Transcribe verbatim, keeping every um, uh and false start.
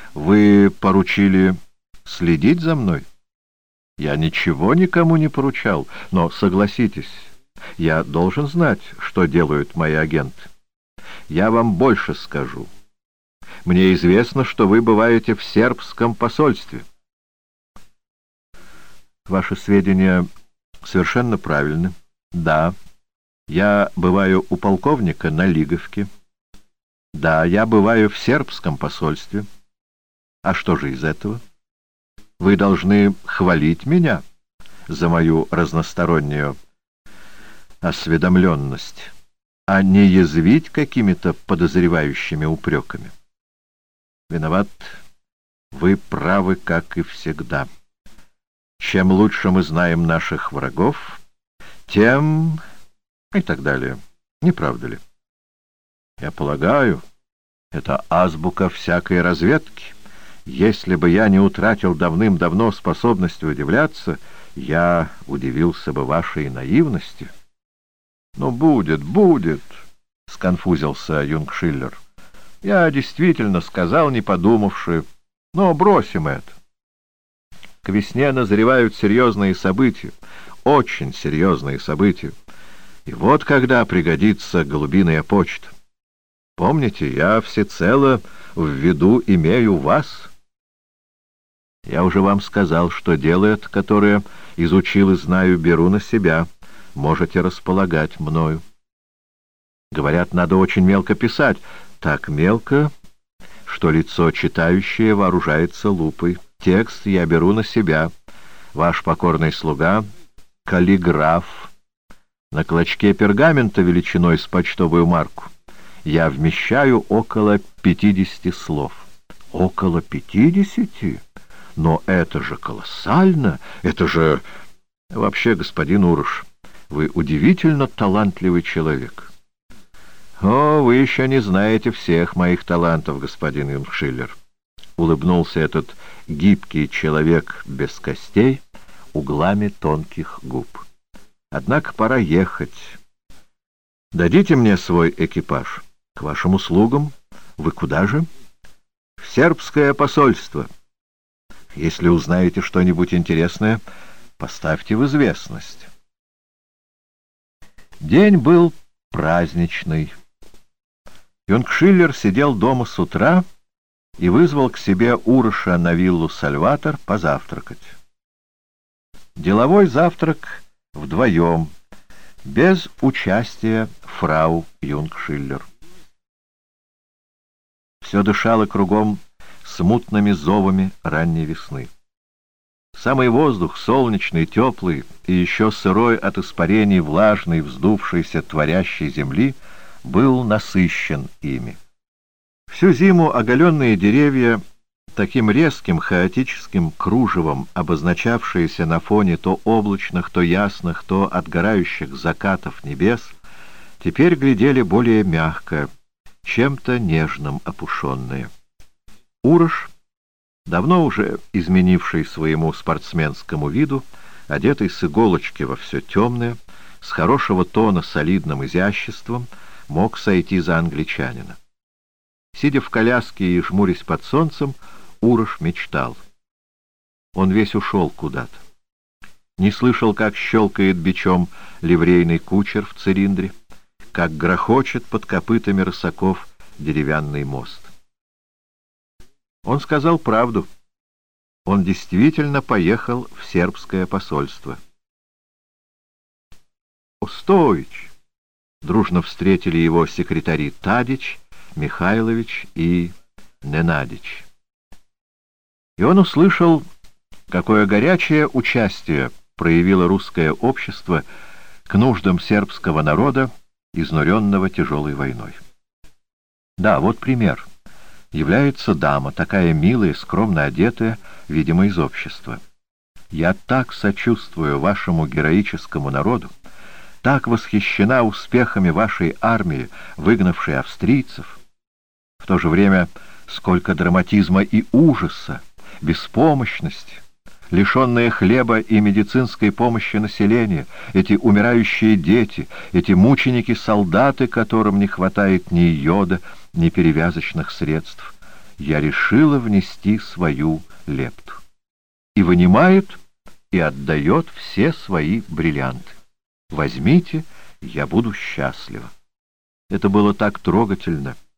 Вы поручили следить за мной? Я ничего никому не поручал, но, согласитесь, я должен знать, что делают мои агенты. Я вам больше скажу. Мне известно, что вы бываете в сербском посольстве. Ваши сведения совершенно правильны. Да, я бываю у полковника на Лиговке. Да, я бываю в сербском посольстве. А что же из этого? Вы должны хвалить меня за мою разностороннюю осведомленность, а не язвить какими-то подозревающими упреками. Виноват, вы правы, как и всегда. Чем лучше мы знаем наших врагов, тем... и так далее. Не правда ли? Я полагаю, это азбука всякой разведки. Если бы я не утратил давным-давно способность удивляться, я удивился бы вашей наивности. — Ну, будет, будет, — сконфузился юнг Шиллер. — Я действительно сказал, не подумавши, но бросим это. К весне назревают серьезные события, очень серьезные события. И вот когда пригодится голубиная почта. Помните, я всецело в виду имею вас. Я уже вам сказал, что дело это, которое изучил и знаю, беру на себя. Можете располагать мною. Говорят, надо очень мелко писать. Так мелко, что лицо читающее вооружается лупой. Текст я беру на себя. Ваш покорный слуга — каллиграф. На клочке пергамента величиной с почтовую марку я вмещаю около пятидесяти слов. Около пятидесяти? Но это же колоссально! Это же... Вообще, господин Урош, вы удивительно талантливый человек. О, вы еще не знаете всех моих талантов, господин юнг Шиллер. Улыбнулся этот гибкий человек без костей углами тонких губ. Однако пора ехать. Дадите мне свой экипаж. К вашим услугам. Вы куда же? В сербское посольство. Если узнаете что-нибудь интересное, поставьте в известность. День был праздничный. Юнг Шиллер сидел дома с утра и вызвал к себе Уроша на виллу Сальватор позавтракать. Деловой завтрак вдвоем, без участия фрау юнг Шиллер. Все дышало кругом смутными зовами ранней весны. Самый воздух, солнечный, теплый и еще сырой от испарений, влажный, вздувшийся, творящей земли, был насыщен ими. Всю зиму оголенные деревья, таким резким хаотическим кружевом, обозначавшиеся на фоне то облачных, то ясных, то отгорающих закатов небес, теперь глядели более мягко, чем-то нежным опушенные. Урош, давно уже изменивший своему спортсменскому виду, одетый с иголочки во все темное, с хорошего тона солидным изяществом, мог сойти за англичанина. Сидя в коляске и жмурясь под солнцем, Урош мечтал. Он весь ушел куда-то. Не слышал, как щелкает бичом ливрейный кучер в цилиндре, как грохочет под копытами рысаков деревянный мост. Он сказал правду. Он действительно поехал в сербское посольство. «Остоич!» — дружно встретили его секретари Тадич, Михайлович и Ненадич. И он услышал, какое горячее участие проявило русское общество к нуждам сербского народа, изнуренного тяжелой войной. Да, вот пример. Является дама, такая милая, скромно одетая, видимо, из общества. Я так сочувствую вашему героическому народу, так восхищена успехами вашей армии, выгнавшей австрийцев. В то же время сколько драматизма и ужаса, беспомощности, лишенное хлеба и медицинской помощи населения, эти умирающие дети, эти мученики-солдаты, которым не хватает ни йода, ни перевязочных средств. я решила внести свою лепту. И вынимает, и отдает все свои бриллианты. Возьмите, я буду счастлива. Это было так трогательно.